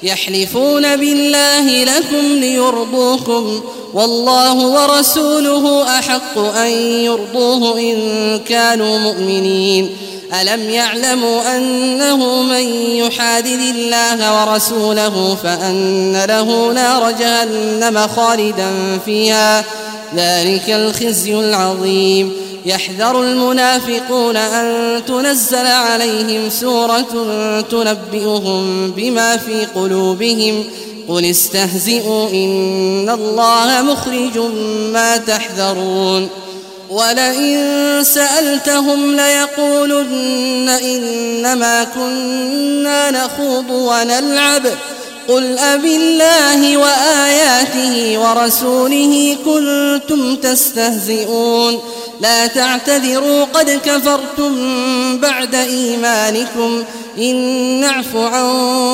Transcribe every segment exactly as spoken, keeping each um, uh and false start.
يحلفون بالله لكم ليرضوكم والله ورسوله أحق أن يرضوه إن كانوا مؤمنين. ألم يعلموا أنه من يحادد الله ورسوله فأن له نار جهنم خالدا فيها ذلك الخزي العظيم. يحذر المنافقون أن تنزل عليهم سورة تنبئهم بما في قلوبهم قل استهزئوا إن الله مخرج ما تحذرون. ولئن سألتهم ليقولن إنما كنا نخوض ونلعب قل أبالله وآياته ورسوله كنتم تستهزئون لا تعتذروا قد كفرتم بعد إيمانكم إن نعف عن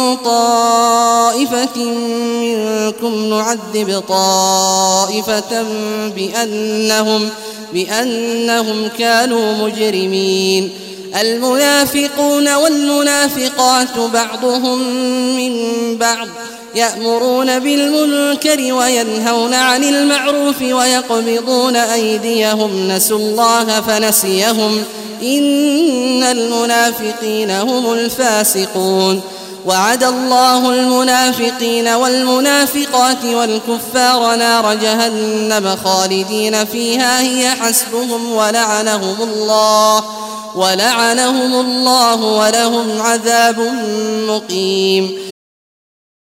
طائفة منكم نعذب طائفة بأنهم, بأنهم كانوا مجرمين. المنافقون والمنافقات بعضهم من بعض يأمرون بالمنكر وينهون عن المعروف ويقبضون أيديهم نسوا الله فنسيهم إن المنافقين هم الفاسقون. وعد الله المنافقين والمنافقات والكفار نار جهنم خالدين فيها هي حسبهم ولعنهم الله ولعنهم الله ولهم عذاب مقيم.